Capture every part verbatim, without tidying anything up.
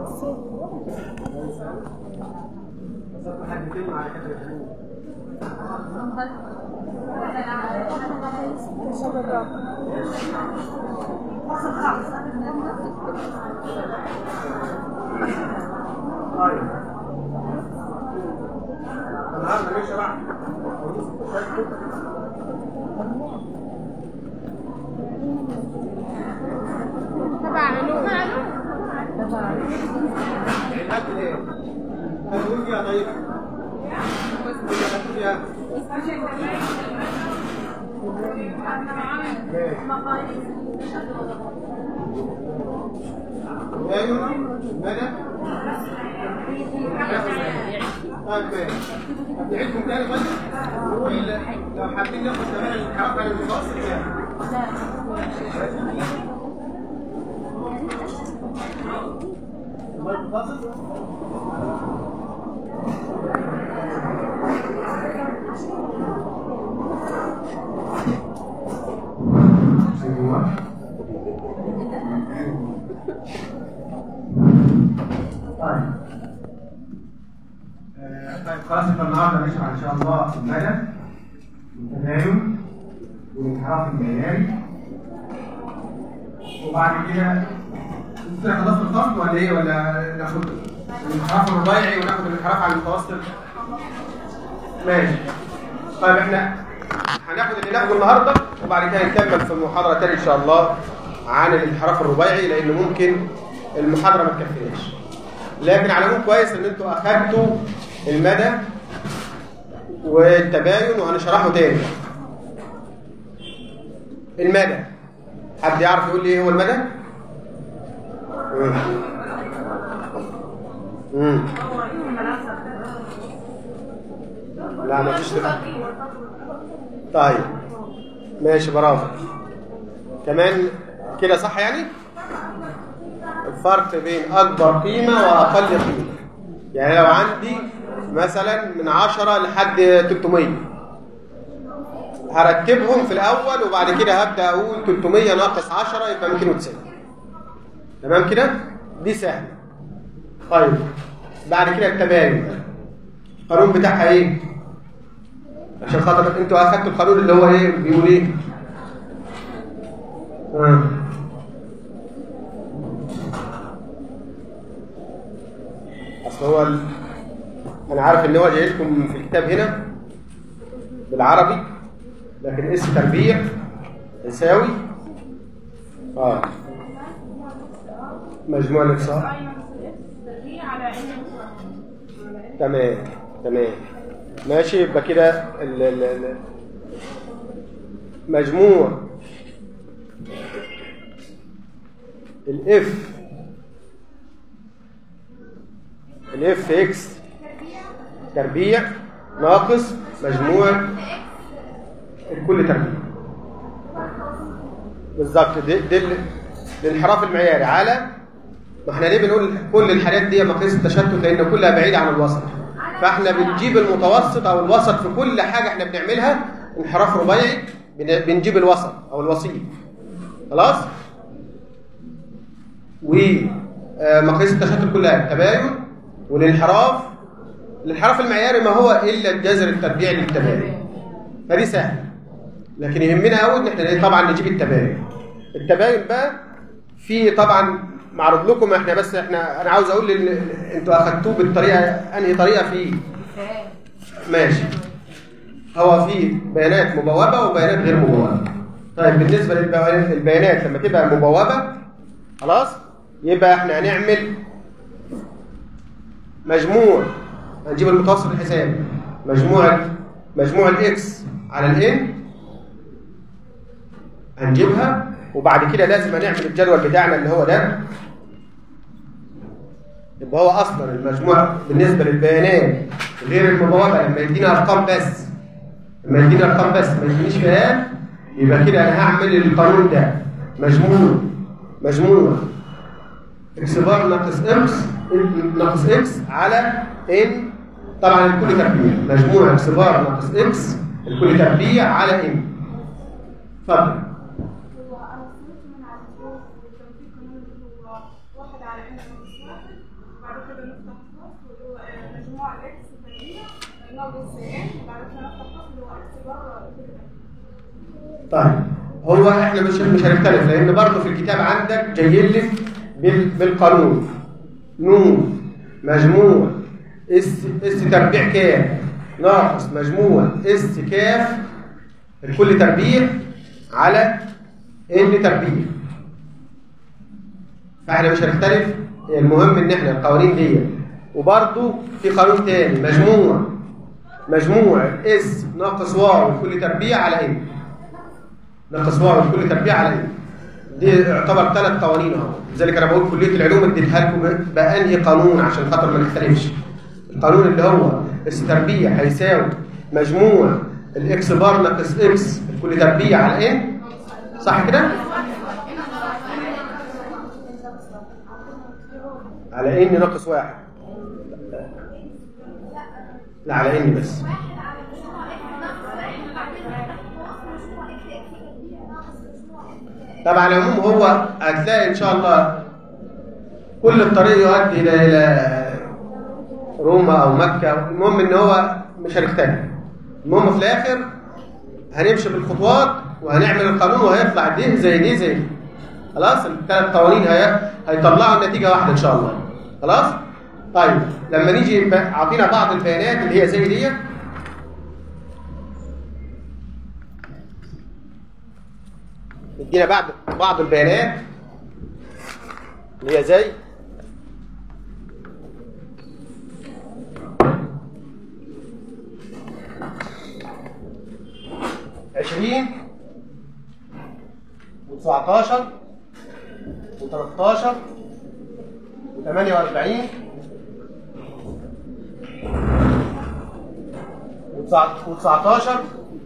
تبع علوم نعيدكم تاني بس نقول لو حابين ناخد كمان الانحراف عن المتوسط يعني طيب خلاص النهارده نشرح ان شاء الله المدى والتباين والانحراف المعياري وبعد كده انت خلصت الفصل ولا ايه ولا ناخد الانحراف الرباعي وناخد الانحراف على المتوسط؟ ماشي. طيب احنا هناخد اللي ناخده النهارده وبعد كده نكمل في المحاضره تاني ان شاء الله عن الانحراف الرباعي لان ممكن المحاضره ما تكفيناش. لكن على العموم كويس ان انتوا اخدتوا المدى والتباين وهنشرحه تاني. المدى حد يعرف يقول لي ايه هو المدى؟ امم لا ما فيش. طيب ماشي برافو. كمان كده صح يعني؟ الفرق بين اكبر قيمه واقل قيمه. يعني لو عندي مثلا من عشرة لحد تلتمية هرتبهم في الاول وبعد كده هبدا اقول تلتمية ناقص عشرة يبقى مئتين وتسعين. تمام كده؟ دي سهله. طيب بعد كده التباين القانون بتاعها ايه؟ عشان خاطر انتوا اخدتوا القانون اللي هو ايه بيقول ايه؟ اه اصل هو ال... انا عارف ان هو جاي لكم في الكتاب هنا بالعربي لكن اس تربيع يساوي اه مجموع الاقصاء. تمام تمام ماشي. يبقى كده ال... ال... ال... مجموع الاف الاف اكس تربيع ناقص مجموع الكل تربيع. بالظبط. ده ده الانحراف المعياري على ما احنا ليه بنقول كل الحاجات دي مقاييس التشتت لان كلها بعيده عن الوسط. فاحنا بنجيب المتوسط او الوسط في كل حاجه احنا بنعملها. انحراف رباعي بنجيب الوسط او الوسيط. خلاص. ومقاييس التشتت كلها التباين والانحراف. الانحراف المعياري ما هو الا الجذر التربيعي للتباين. فدي سهله. لكن يهمنا قوي ان احنا طبعا نجيب التباين. التباين بقى في طبعا معرض لكم احنا بس احنا انا عاوز اقول ان انتوا اخدتوه بالطريقه انهي طريقه فيه. ماشي. هو في بيانات مبوبه وبيانات غير مبوبه. طيب بالنسبه للبيانات لما تبقى مبوبه خلاص يبقى احنا هنعمل مجموع. هنجيب المتوسط الحسابي مجموع مجموع الاكس على الان هنجيبها وبعد كده لازم هنعمل الجدول بتاعنا اللي هو ده. يبقى هو اصلا المجموع بالنسبه للبيانات غير المبوبه لما يدينا ارقام بس لما يدينا ارقام بس ما يدينيش بيانات يبقى كده انا هعمل القانون ده مجموع مجموع اكس بار ناقص اكس ناقص اكس على ان طبعا الكل تربيع. مجموع اكس بار ناقص اكس الكل تربيع على ان. اتفضل. طيب هو احنا مش مش هنختلف، لان برضه في الكتاب عندك جاي لك بالقانون نون مجموع اس اس تربيع كاف ناقص مجموع اس كاف الكل تربيع على ان تربيع. فاحنا مش هنختلف، المهم ان احنا القوانين دي. وبرضه في قانون تاني مجموع مجموع اس ناقص واو الكل تربيع على ان ناقص واو الكل تربيع على ان. دي يعتبر ثلاث قوانين اهو. لذلك انا بقول كليه العلوم اديتها لكم بانهي قانون عشان خاطر ما نختلفش. القانون اللي هو اس تربيع هيساوي مجموع الاكس بار ناقص اكس الكل تربيع على ان، صح كده؟ على ان ناقص واحد، لا على ان بس. طبعا على العموم هو هتلاقي ان شاء الله كل الطريق يؤدي الى الى روما او مكه. المهم ان هو مش هنختلف، المهم في الاخر هنمشي بالخطوات وهنعمل القانون وهيطلع دي زي دي زي دي. خلاص الثلاث قوانين هي هيطلعوا النتيجه واحده ان شاء الله. خلاص. طيب لما نيجي اعطينا بعض البيانات اللي هي زي دي، ندينا بعض بعض البيانات اللي هي زي عشرين وتسعتاشر وتلاتاشر وثمانية وأربعين وتسعتاشر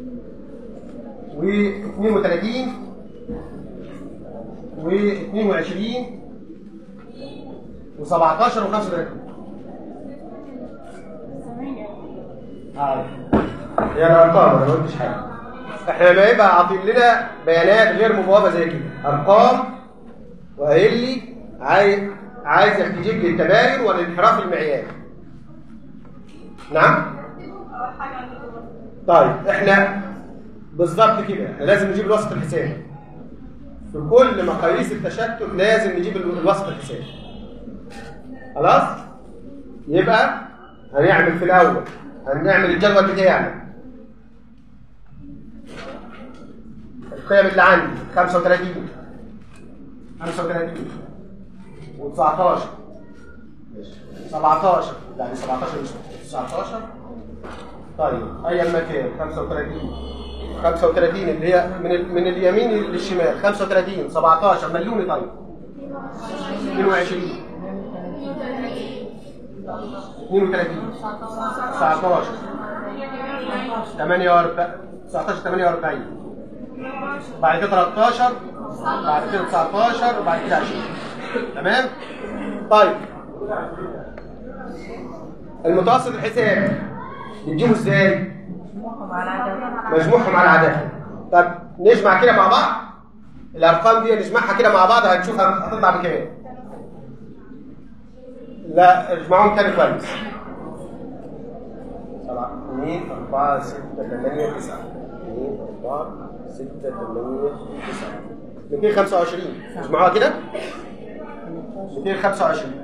واثنين وثلاثين واثنين وعشرين وسبعتاشر وخمسة وثلاثين. اه هي الارقام، انا ما قلتش حاجه. احنا لما يبقى عاطين لنا بيانات غير مبوابه زي كده ارقام وقايل لي عايز عايزك تجيب لي التباين والانحراف المعياري. نعم؟ طيب احنا بالظبط كده احنا لازم نجيب الوسط الحسابي. في كل مقاييس التشتت لازم نجيب الوسط الحسابي. خلاص؟ يبقى هنعمل في الاول هنعمل الجدول بتاعنا. القيم اللي عندي خمسة وثلاثين خمسة وثلاثين وتسعتاشر سبعتاشر، يعني سبعتاشر مش تسعتاشر. طيب ايا ما كان خمسة وثلاثين خمسة وثلاثين اللي هي من ال... من اليمين للشمال خمسة وثلاثين سبعتاشر مليوني. طيب اثنين وعشرين اثنين وثلاثين تسعتاشر ثمانية وأربعين تسعتاشر ثمانية وأربعين بعد كده تلاتاشر بعد كده تسعتاشر وبعد كده عشرين. تمام؟ طيب المتوسط الحسابي نجيبه ازاي؟ مجموعهم على عددهم. طب نجمع كده مع بعض الارقام دي، نجمعها كده مع بعض هنشوفها هتطلع بكام. لا اجمعهم تاني كويس. سبعة اثنين أربعة ستة ثمانية تسعة اثنين أربعة ستة ثمانية تسعة مئتين وخمسة وعشرين. اجمعوها كده مئتين وخمسة وعشرين.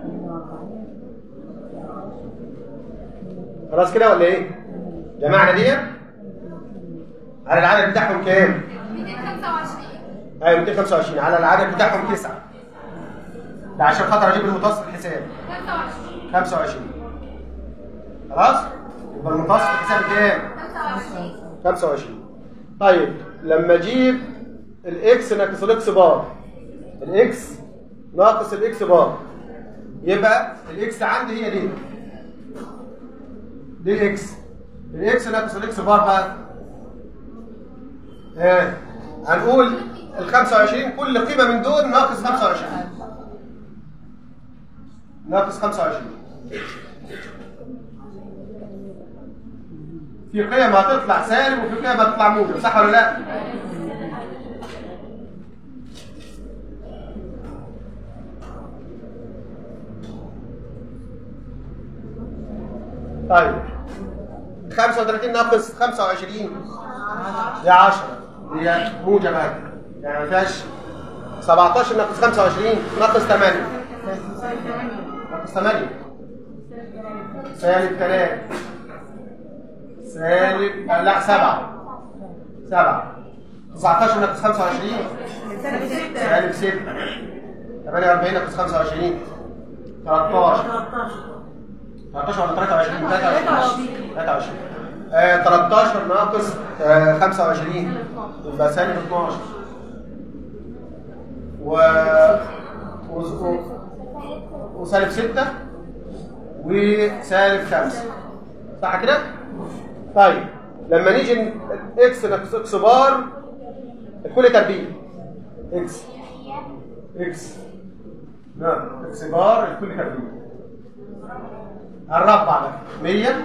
خلاص كده ولا ايه؟ جمعنا دي على العدد بتاعهم كام؟ مئتين وخمسة وعشرين. ايوه مئتين وخمسة وعشرين على العدد بتاعهم تسعة. ده عشان خاطر اجيب المتوسط الحسابي خمسة وعشرين. خمسة وعشرين. خلاص؟ يبقى المتوسط الحسابي كام؟ خمسة وعشرين. خمسة وعشرين. طيب لما اجيب الاكس ناقص الاكس بار، الاكس ناقص الاكس بار، يبقى الاكس عندي هي دي دي الاكس. الاكس ناقص الاكس بار بقى ها هنقول ال خمسة وعشرين كل قيمه من دول ناقص خمسة وعشرين ناقص خمسة وعشرين. في قيم هتطلع سالب وفي قيم هتطلع موجب، صح ولا لا؟ طيب خمسة وثلاثين ناقص خمسة وعشرين دي عشرة. هي موجب اهي، يعني ما فيهاش سبعتاشر ناقص خمسة وعشرين ناقص ثمانية ناقص ثمانية سالب ثلاثة سالب لا سبعة سبعة تسعتاشر ناقص خمسة وعشرين سالب ستة ثمانية وأربعين ناقص خمسة وعشرين تلتاشر تلتاشر ولا تلاتة وعشرين تلاتة وعشرين آه تلتاشر ناقص آه خمسة وعشرين يبقى سالب اتناشر و... و... و... وسالب ستة وسالب خمسة صح كده؟ طيب لما نيجي اكس ناقص اكس بار الكل تربيع اكس اكس نعم اكس بار الكل تربيع هنربع بقى مية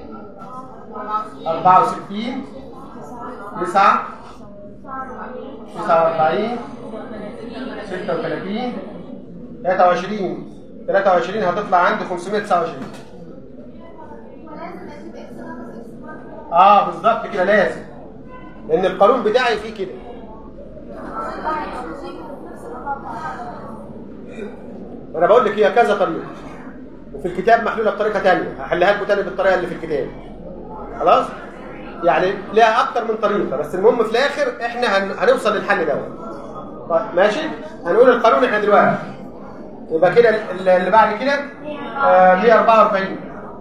أربعة وستين تسعة تسعة وأربعين ستة وثلاثين تلاتة وعشرين تلاتة وعشرين هتطلع عندي خمسمية وتسعة وعشرين. اه بالظبط كده لازم، لان القانون بتاعي فيه كده. انا بقول لك هي كذا طريقه، وفي الكتاب محلوله بطريقه ثانيه، هحلها لكم ثاني بالطريقه اللي في الكتاب. خلاص؟ يعني لها اكتر من طريقه، بس المهم في الاخر احنا هنوصل للحل دوت. طيب ماشي؟ هنقول القانون احنا دلوقتي. يبقى كده اللي بعد كده آه مية وأربعة وأربعين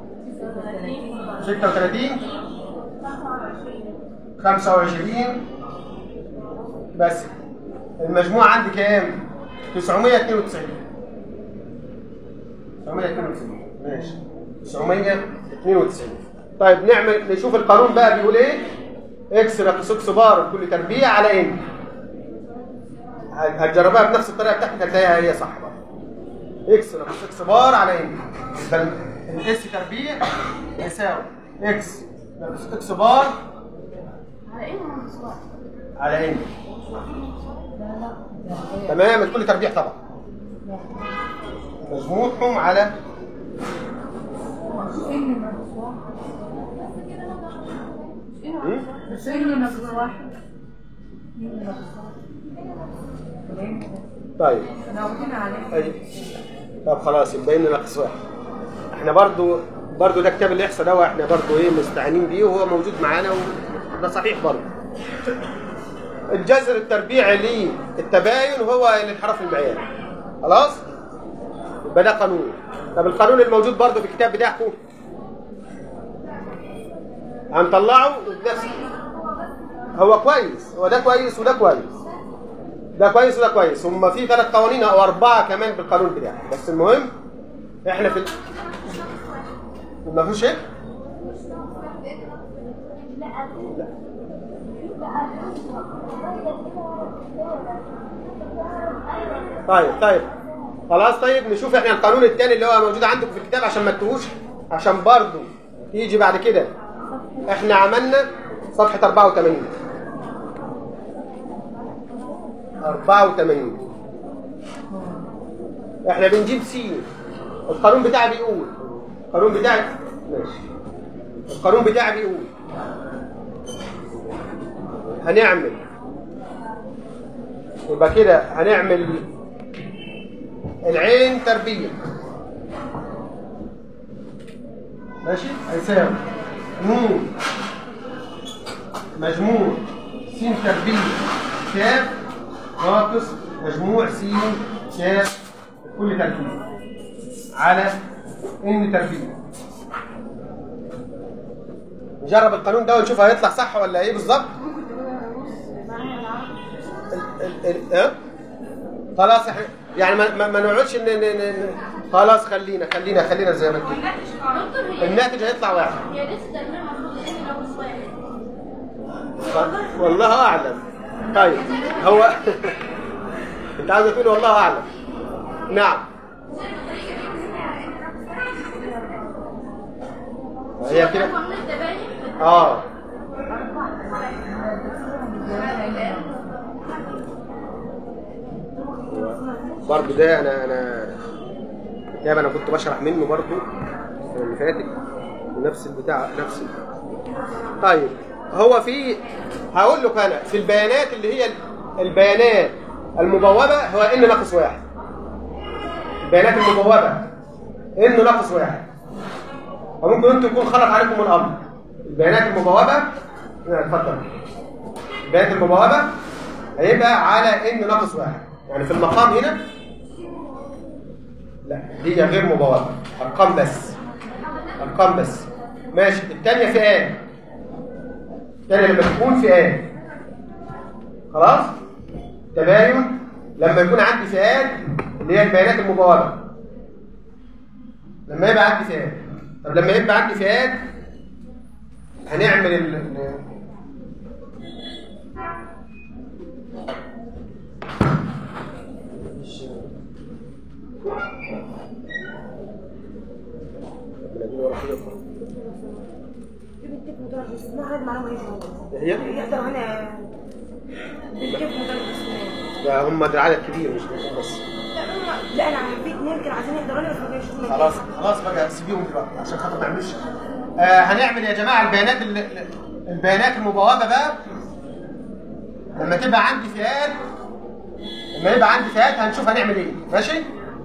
ستة وثلاثين خمسة وعشرين بس المجموع عندي كام؟ تسعمية واتنين وتسعين تسعمية واتنين وتسعين ماشي تسعمية واتنين وتسعين. طيب نعمل نشوف القانون بقى بيقول ايه؟ اكس ناقص اكس بار كل تربيع على ان. هتجربها بنفس الطريقه بتاعتك هتلاقيها هي صح بقى. اكس ناقص اكس بار على ان، يبقى الاس تربيع يساوي اكس ناقص اكس بار على ان ناقص واحد على ان. تمام الكل تربيع طبعا مجموعهم على ان ناقص واحد بس ان ناقص واحد طيب أي. طب خلاص يبقى ان ناقص واحد. احنا برضو برضو ده كتاب الاحصاء ده احنا برضو ايه مستعينين بيه وهو موجود معانا وده صحيح برضو. الجذر التربيعي للتباين هو الانحراف المعياري. خلاص؟ يبقى ده قانون. طب القانون الموجود برضو في الكتاب بتاعكم هنطلعه بنفس هو كويس، هو ده كويس وده كويس. ده كويس وده كويس، هم في ثلاث قوانين او اربعه كمان بالقانون بتاعي، بس المهم احنا في ال... ما فيش ايه؟ لا طيب طيب خلاص. طيب نشوف احنا القانون الثاني اللي هو موجود عندكم في الكتاب عشان ما تتوهوش، عشان برضه يجي بعد كده. احنا عملنا صفحه أربعة وثمانين أربعة وثمانين احنا بنجيب س. القانون بتاعي بيقول القانون بتاعي ماشي القانون بتاعي بيقول هنعمل يبقى كده هنعمل العين تربيع ماشي هيساوي نون مجموع س تربيع كاف ناقص مجموع س كاف كل تربيع على ان تربيع. نجرب القانون ده ونشوف هيطلع صح ولا ايه بالظبط. اه خلاص احنا يعني ما, ما نقعدش ن... ن... ن... خلاص خلينا خلينا خلينا زي ما انت. الناتج هيطلع واحد. يا ريت تربيع المفروض ان ناقص واحد. والله اعلم. طيب هو انت عايز تقول والله اعلم. نعم هي كده اه برضه ده انا انا كتاب انا كنت بشرح منه برضه السنه اللي فاتت ونفس البتاع نفس ال... طيب هو في هقول لك انا في البيانات اللي هي البيانات المبوبه هو ان ناقص واحد. البيانات المبوبه ان ناقص واحد. وممكن انتم يكون خلط عليكم الامر. البيانات المبوبه اتفضل. البيانات المبوبه هيبقى على ان ناقص واحد. يعني في المقام هنا لا دي غير مبوبه، ارقام بس. ارقام بس. ماشي. الثانيه في ان. الثانيه لما تكون في ان خلاص. تباين لما يكون عندي في ان اللي هي البيانات المبوبه. لما يبقى عندي في ان. طب لما يبقى عندي في ان هنعمل ال هي يقدر هنا بالكيف مدرس لا هم ده عدد كبير مش بس. لا انا في اثنين كانوا عايزين يقدروا لي بس ما كانوش. خلاص خلاص بقى سيبيهم دلوقتي عشان خاطر ما نعملش. آه هنعمل يا جماعه البيانات البيانات المبوبه بقى لما تبقى عندي فئات. لما يبقى عندي فئات هنشوف هنعمل ايه. ماشي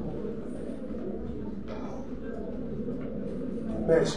ماشي.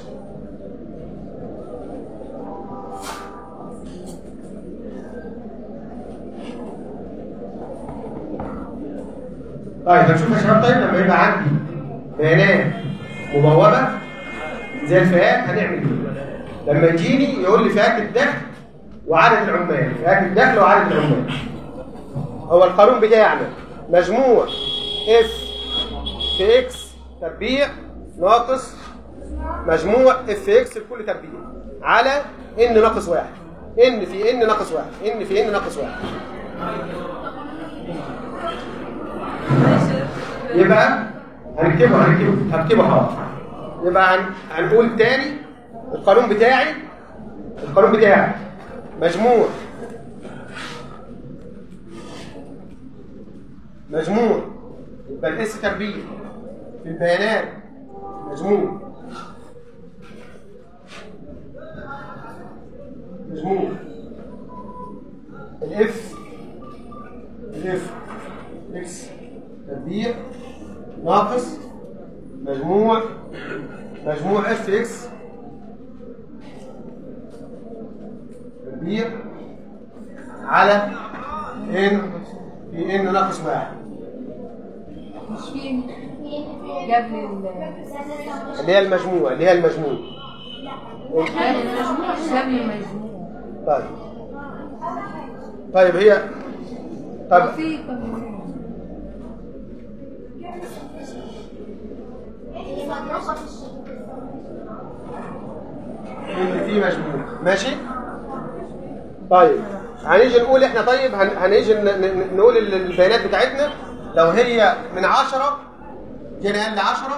طيب هنشوف يا شباب. طيب لما يبقى عندي بيانات مبوبه زي الفئات هنعمل ايه؟ لما يجيني يقول لي فئات الدخل وعدد العمال. فئات الدخل وعدد العمال. هو القانون بتاعنا مجموع اف في اكس تربيع ناقص مجموع اف في اكس لكل تربيع على ان ناقص واحد. ان في ان ناقص واحد. ان في ان ناقص واحد. يبقى هنكتبه هنكتبه هكتبه حاضر. يبقى هن... هنقول تاني القانون بتاعي. القانون بتاعي مجموع مجموع يبقى الاس تربيع في البيانات مجموع مجموع الاف الاف اكس تربيع ناقص مجموع مجموع اف اكس تربيع على ان في ان ناقص واحد. مش فين جاب لي اللي هي المجموع اللي هي المجموع المجموع جاب لي المجموع. طيب طيب هي طب في اللي فيه مجموع. ماشي. طيب هنيجي نقول احنا طيب هن... هنيجي ن... ن... نقول البيانات بتاعتنا لو هي من عشرة جينا قال لي عشرة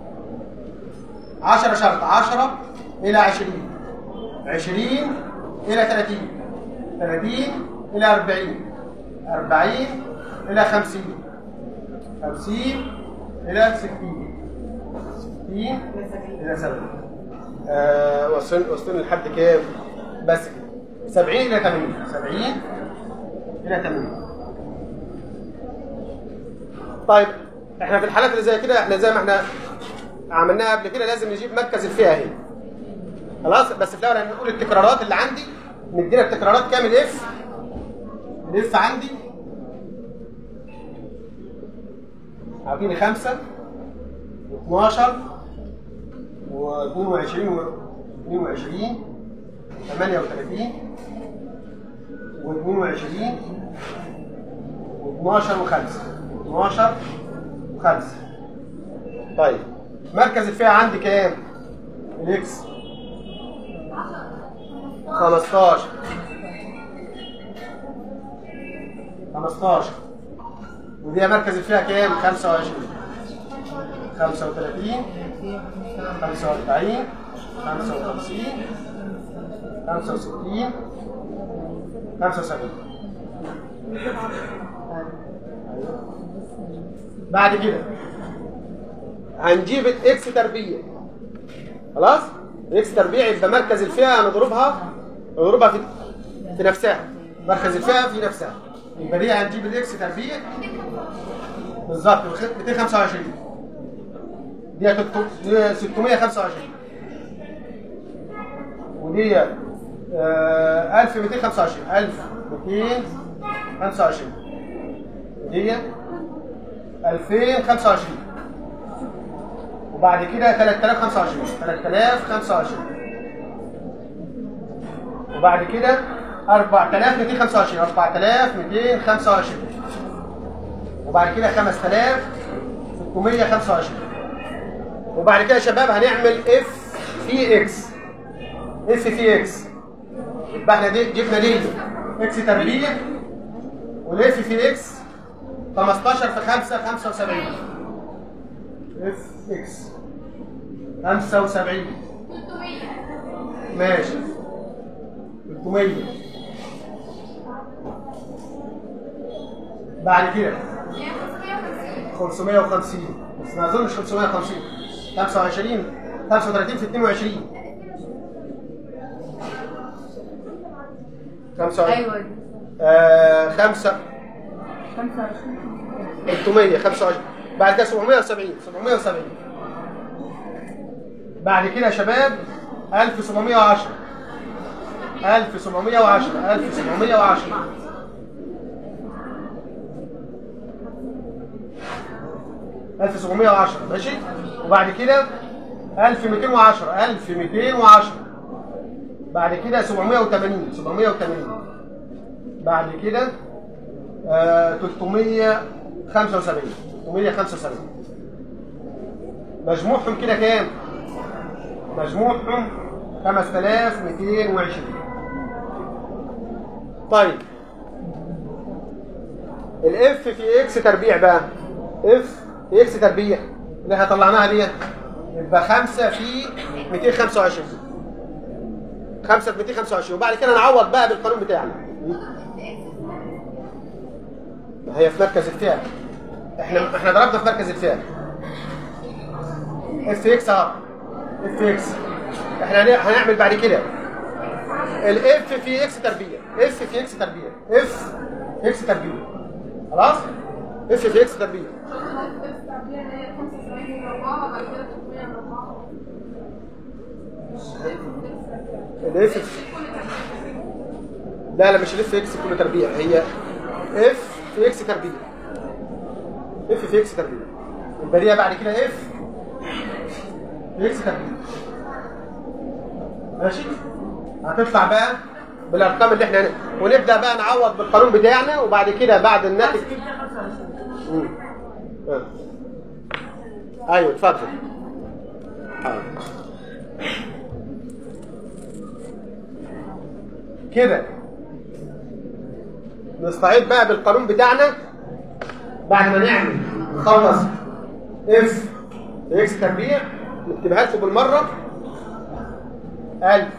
عشرة شرط عشرة إلى عشرين عشرين إلى ثلاثين ثلاثين إلى أربعين أربعين إلى خمسين خمسين إلى ستين ستين إلى سبعين. آه وصلنا وصلنا لحد كام؟ بس كده سبعين إلى ثمانين سبعين إلى ثمانين. طيب احنا في الحالات اللي زي كده احنا زي ما احنا عملناها قبل كده لازم نجيب مركز الفئة اهي. خلاص بس في الأول هنقول التكرارات اللي عندي. ندينا التكرارات كام الاف؟ الاف عندي عارفين خمسة واثناشر واثنين وعشرين واثنين وعشرين ثمانية وثلاثين واثنين وعشرين واثناشر وخمسة اثناشر وخمسة. طيب مركز الفئة عندي كام؟ الاكس خمستاشر خمستاشر ودي مركز الفئة كام؟ خمسة وعشرين خمسة وثلاثين خمسة وأربعين خمسة وخمسين خمسة وستين خمسة وسبعين. بعد كده هنجيب الاكس تربيع. خلاص الاكس تربيع يبقى مركز الفئة هنضربها اضربها في في نفسها، مركز الفئه في نفسها. يبقى دي هنجيب الاكس تربيع بالظبط مئتين وخمسة وعشرين، دي ستمائة وخمسة وعشرين، ودي آه ألف ومئتين وخمسة وعشرين، ألف ومئتين وخمسة وعشرين، ودي ألفين وخمسة وعشرين، وبعد كده ثلاثة آلاف وخمسة وعشرين، ثلاثة آلاف وخمسة وعشرين، وبعد كده أربعة آلاف ومئتين وخمسة وعشرين، أربعة آلاف ومئتين وخمسة وعشرين، وبعد كده خمسة آلاف وستمائة وخمسة وعشرين. وبعد كده يا شباب هنعمل اف في اكس، اف في اكس، يبقى احنا دي جبنا دي اكس تربيع، والاف في اكس خمستاشر في خمسة خمسة وسبعين، اف اكس خمسة وسبعين، ماشي ثلاثمائة. بعد كده خمسمائة وخمسين، بس ما اظنش خمسمائة وخمسين، خمسة وعشرين خمسة وثلاثين في اثنين وعشرين، خمسة وعشرين ايوه آه خمسة خمسة وعشرين ثلاثمائة خمسة وعشرين، بعد كده سبعمائة وسبعين، سبعمائة وسبعين، بعد كده يا شباب ألف وسبعمائة وعشرة، ألف وسبعمائة وعشرة، ألف وسبعمائة وعشرة، ألف وسبعمائة وعشرة، ماشي. وبعد كده ألف ومئتين وعشرة، ألف ومئتين وعشرة، بعد كده سبعمائة وثمانين، سبعمائة وثمانين، بعد كده آه ثلاثمائة وخمسة وسبعين، ثلاثمائة وخمسة وسبعين. مجموعهم كده كام؟ مجموعهم خمسة آلاف ومئتين وعشرين. طيب الاف في اكس تربيع بقى، اف في اكس تربيع اللي احنا طلعناها دي يبقى خمسة في مئتين وخمسة وعشرين، خمسة في مئتين وخمسة وعشرين، وبعد كده نعوض بقى بالقانون بتاعنا. هي في مركز الفئة، احنا احنا ضربنا في مركز الفئة اف اكس اهو، اف اكس احنا هنعمل بعد كده الاف في اكس تربيع، اف في اكس تربيع، اف اكس تربيع، خلاص؟ اف في اكس تربيع الاف، لا لا مش الاف اكس كله تربيع، هي اف في اكس تربيع، اف في اكس تربيع، يبقى دي بعد كده اف في اكس تربيع، ماشي. هتطلع بقى بالارقام اللي احنا هنا، ونبدا بقى نعوض بالقانون بتاعنا، وبعد كده بعد الناتج امم آه. ايوه اتفضل. آه. كده نستعيد بقى بالقانون بتاعنا بعد ما نعمل نخلص اف اكس تربيع، نكتبها لكم بالمره ألف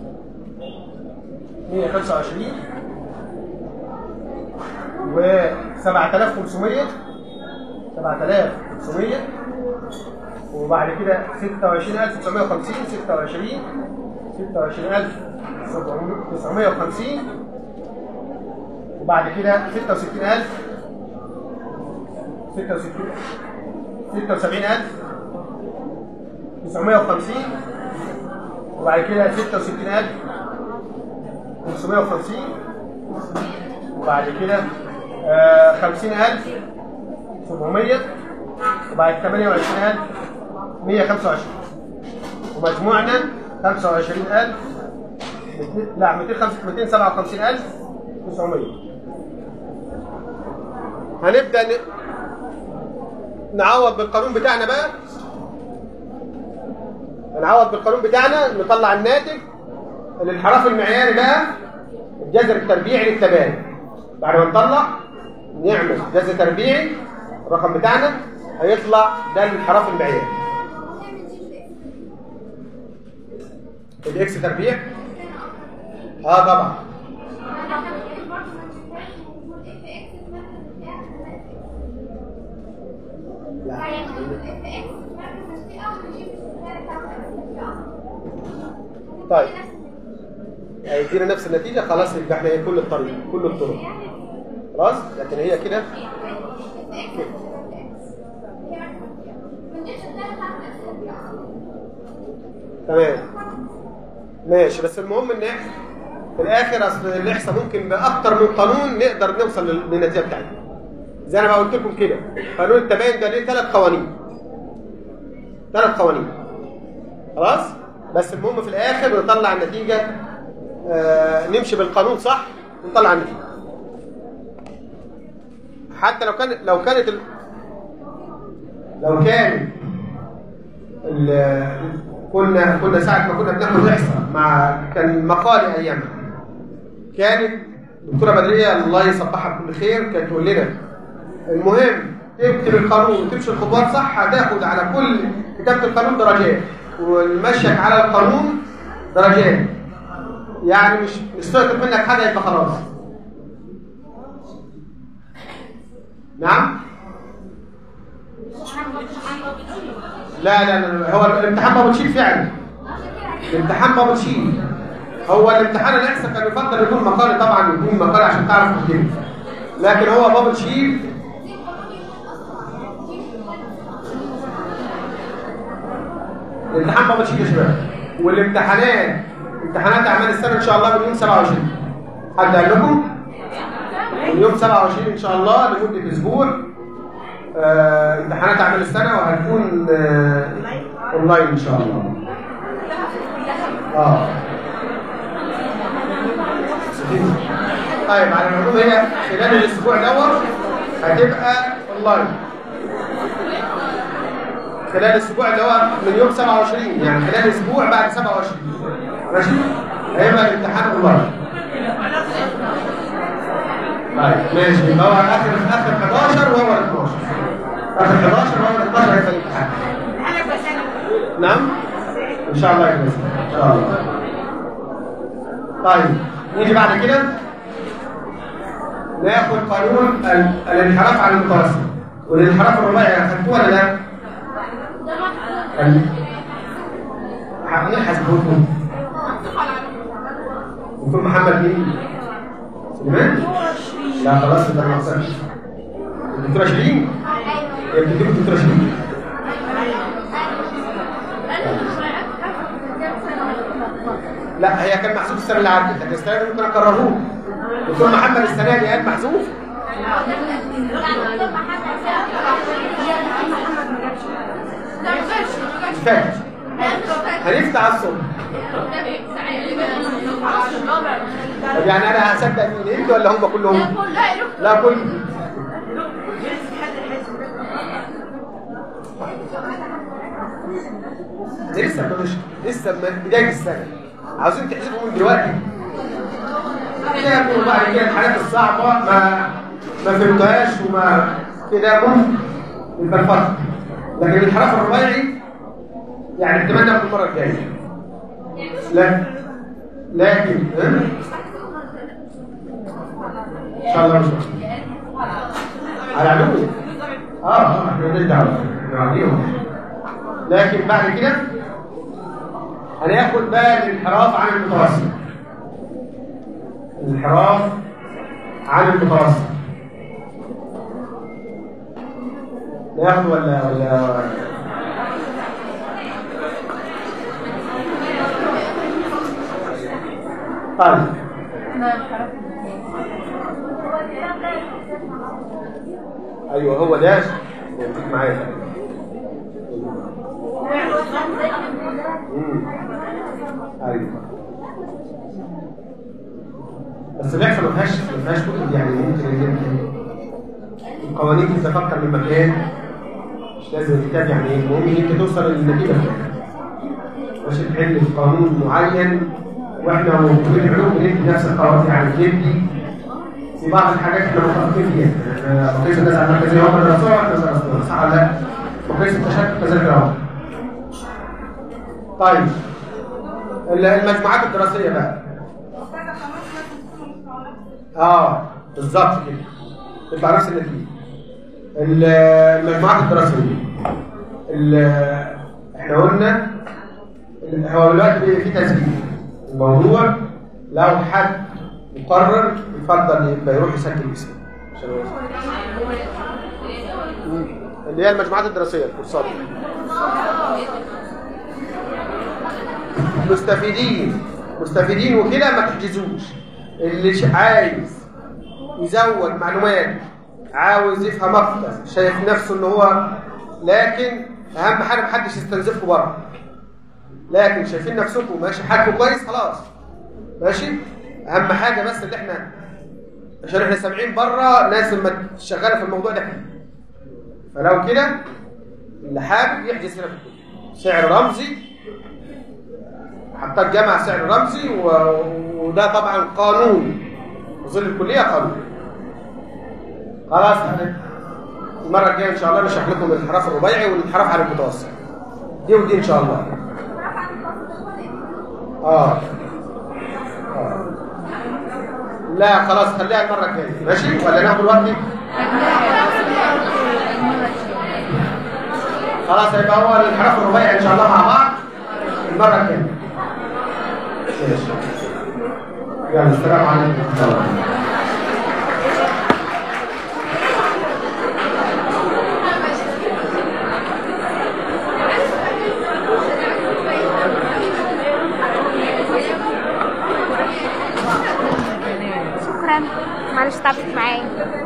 ومئة وخمسة وعشرين و سبعة آلاف وخمسمائة، سبعة آلاف وخمسمائة، وبعد كده ستة وعشرين ألف وتسعمائة وخمسين، ستة وعشرين ستة وعشرين ألف وتسعمائة وخمسين، وبعد كده ستة وستين ألف، ستة وستين ستة وسبعين ألف وتسعمائة وخمسين، وبعد كده ستة وستين ألف وخمسمائة وخمسين، وبعد كده آه خمسين ألف وسبعمائة، وبعد ثمانية وعشرين ألف ومئة وخمسة وعشرين، ومجموعنا خمسة وعشرين ألف، لا مئتين وسبعة وخمسين ألف وتسعمائة. هنبدأ ن... نعوض بالقانون بتاعنا بقى، هنعوض بالقانون بتاعنا نطلع الناتج الانحراف المعياري بقى، الجذر التربيعي للتباين. بعد ما نطلع نعمل جذر تربيعي، الرقم بتاعنا هيطلع ده الانحراف المعياري. الاكس تربيع اه طبعا لا. طيب هيدينا نفس النتيجه خلاص يبقى احنا ايه كل الطريق كل الطرق خلاص. لكن هي كده تمام ماشي. بس المهم ان احنا في الاخر اصل الاحصاء ممكن باكتر من قانون نقدر نوصل للنتيجه بتاعتنا. زي انا ما قلت لكم كده قانون التباين ده ليه ثلاث قوانين ثلاث قوانين خلاص. بس المهم في الاخر نطلع النتيجه آه نمشي بالقانون صح ونطلع النتيجه. حتى لو كان لو كانت ال... لو كان ال... كنا كنا ساعه ما كنا بناخد احصاء مع كان مقالي ايامها كانت الدكتوره بدريه الله يصبحها بكل خير كانت تقول لنا المهم تكتب القانون وتمشي الخطوات صح هتاخد على كل كتابه القانون درجات والمشيك على القانون درجات. يعني مش مش تطلب منك حاجه يبقى خلاص. نعم لا لا لا هو الامتحان ما بتشيل فعلا. الامتحان ما بتشيل. هو الامتحان الاحصاء كان يفضل يكون مقالي طبعا يكون مقالي عشان تعرف تكتبه. لكن هو ما بتشيل الامتحان ما بتشيل يا شباب. والامتحانات امتحانات اعمال السنه ان شاء الله من يوم سبعة وعشرين. حد قال لكم؟ من يوم سبعة وعشرين ان شاء الله لمده اسبوع آه، امتحانات اعمال السنه وهتكون آه، اونلاين ان شاء الله. اه طيب على العموم هي خلال الاسبوع دوت هتبقى اونلاين. خلال الاسبوع دوت من يوم سبعة وعشرين يعني خلال اسبوع بعد سبعة وعشرين ماشي هيبقى الامتحان اونلاين. طيب ماشي يبقى هو اخر اخر حداشر وهو اتناشر. اخر حداشر وهو اتناشر هيبقى الامتحان. نعم ان شاء الله يكون ان شاء الله. طيب نيجي بعد كده ناخد قانون الانحراف عن المتوسط والانحراف الرباعي اخدتوه ولا لا؟ مين حاسبوكم؟ دكتور محمد مين؟ سليمان؟ لا خلاص انت ما حصلش. الدكتوره شيرين؟ هي بتديكوا الدكتوره شيرين؟ لا هي كان محذوف السنه اللي عدت لكن السنه دي ممكن اكرروه. دكتور محمد السنه دي قال محذوف. فات هنفتح الصبح. طب يعني انا هصدق مين انت ولا هم كلهم؟ لا كلهم. دي لسه مش لسه من بدايه السنه عاوزين تحسبوا من دلوقتي. كده يكون بعد كده الحاجات الصعبه ما ما فهمتهاش وما كده ممكن يبقى الفرق. لكن الانحراف الرباعي يعني اتمنى في المره الجايه. لا لكن ان شاء الله مش على العموم اه احنا مالناش دعوه نعديهم. لكن بعد كده هناخد بقى الانحراف عن المتوسط. الانحراف عن المتوسط ناخد ولا ولا طيب ايوه هو ده يمسك معايا. ايوه بس الاحصاء ما فيهاش ما فيهاش كتب يعني ممكن القوانين تتفكر من مكان مش لازم الكتاب يعني ايه. المهم انت توصل للنتيجه مش تحل في قانون معين واحنا وكل العلوم بندي نفس القواعد يعني بندي في بعض الحاجات احنا متفقين فيها. مقياس النزعه المركزيه هو الدراسه واحنا درسناها صح ولا لا؟ مقياس التشتت كذلك اهو. طيب المجموعات الدراسيه بقى اه بالظبط كده تطلع نفس النتيجه. المجموعات الدراسيه احنا قلنا هو دلوقتي في تسجيل الموضوع لو حد مقرر يفضل يبقى يروح يسجل اسمه عشان اللي هي المجموعات الدراسيه الكورسات. مستفيدين مستفيدين وكده ما تحجزوش. اللي عايز يزود معلومات، عاوز يفهم اكتر، شايف نفسه ان هو، لكن اهم حاجه محدش يستنزفكم بره، لكن شايفين نفسكم ماشي حالكم كويس خلاص ماشي. اهم حاجه بس اللي احنا عشان احنا سامعين بره ناس لما شغاله في الموضوع ده، فلو كده اللي حابب يحجز هنا في الكتب سعر رمزي، حتى الجامعه سعر رمزي، وده طبعا قانون وظل الكليه قانون. خلاص المره الجايه ان شاء الله نشرح لكم الانحراف الربيعي والانحراف على المتوسط، دي ودي ان شاء الله. اه اه لا خلاص خليها المره الجايه ماشي، ولا ناخد وقت؟ خلاص هيبقى هو الانحراف الربيعي ان شاء الله مع بعض المره الجايه. ماشي يلا السلام عليكم. شكرا، معلش تعبت معايا.